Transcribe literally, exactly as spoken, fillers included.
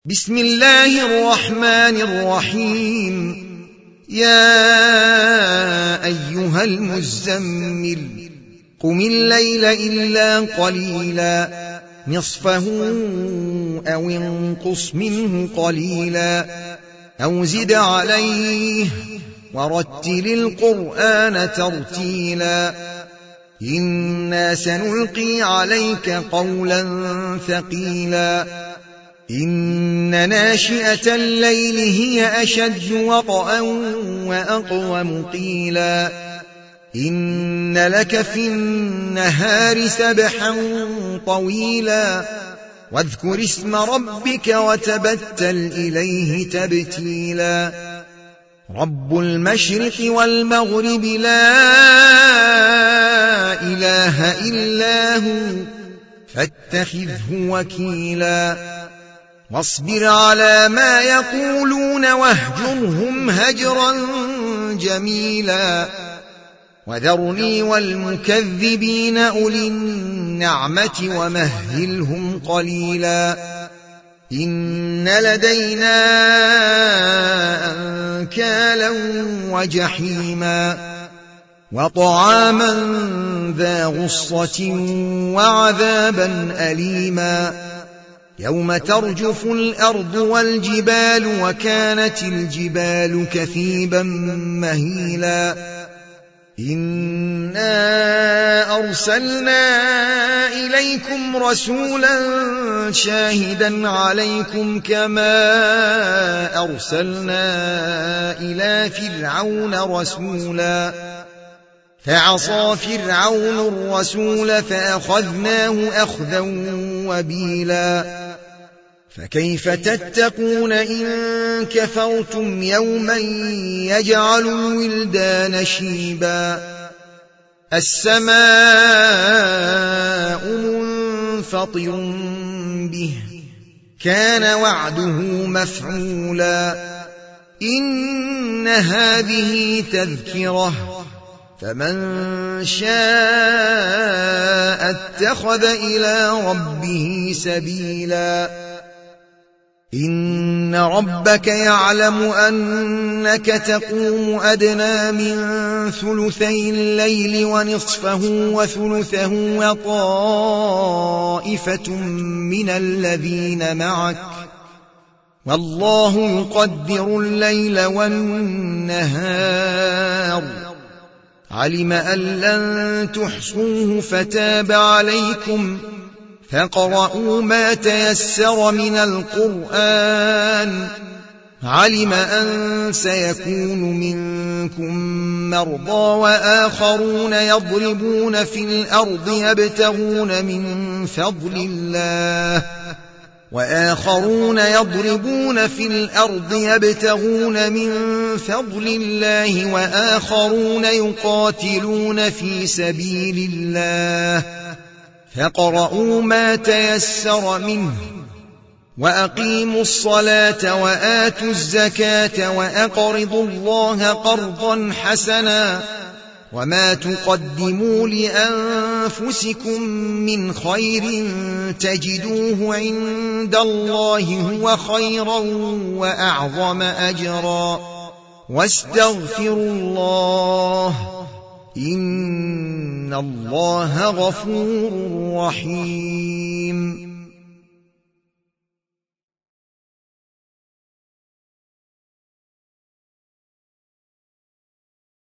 بسم الله الرحمن الرحيم. يا أيها المزمل قم الليل إلا قليلا نصفه أو انقص منه قليلا أو زد عليه ورتل القرآن ترتيلا إنا سنلقي عليك قولا ثقيلا إن ناشئة الليل هي أشد وطئا وأقوم قيلا إن لك في النهار سبحا طويلا واذكر اسم ربك وتبتل إليه تبتيلا رب المشرق والمغرب لا إله إلا هو فاتخذه وكيلا واصبر على ما يقولون واهجرهم هجرا جميلا وذرني والمكذبين أولي النعمة ومهلهم قليلا إن لدينا أنكالا وجحيما وطعاما ذا غصة وعذابا أليما يوم ترجف الأرض والجبال وكانت الجبال كثيبا مهيلا إنا أرسلنا إليكم رسولا شاهدا عليكم كما أرسلنا إلى فرعون رسولا فعصى فرعون الرسول فأخذناه أخذا وبيلا فكيف تتقون إن كفرتم يوما يجعل الولدان شيبا السماء منفطر به كان وعده مفعولا إن هذه تذكرة فمن شاء اتخذ إلى ربه سبيلا إن ربك يعلم أنك تقوم أدنى من ثلثي الليل ونصفه وثلثه وطائفة من الذين معك والله يقدر الليل والنهار علم أن لن تحصوه فتاب عليكم فاقرؤوا ما تيسر من القرآن علم أن سيكون منكم مرضى وآخرون يضربون في الأرض يبتغون من فضل الله وآخرون يضربون في الأرض يبتغون من فضل الله وآخرون يقاتلون في سبيل الله فاقرؤوا ما تيسر منه وأقيموا الصلاة وآتوا الزكاة وأقرضوا الله قرضا حسنا وما تقدموا لأنفسكم من خير تجدوه عند الله هو خيرا وأعظم أجرا واستغفروا الله إن الله غفور رحيم.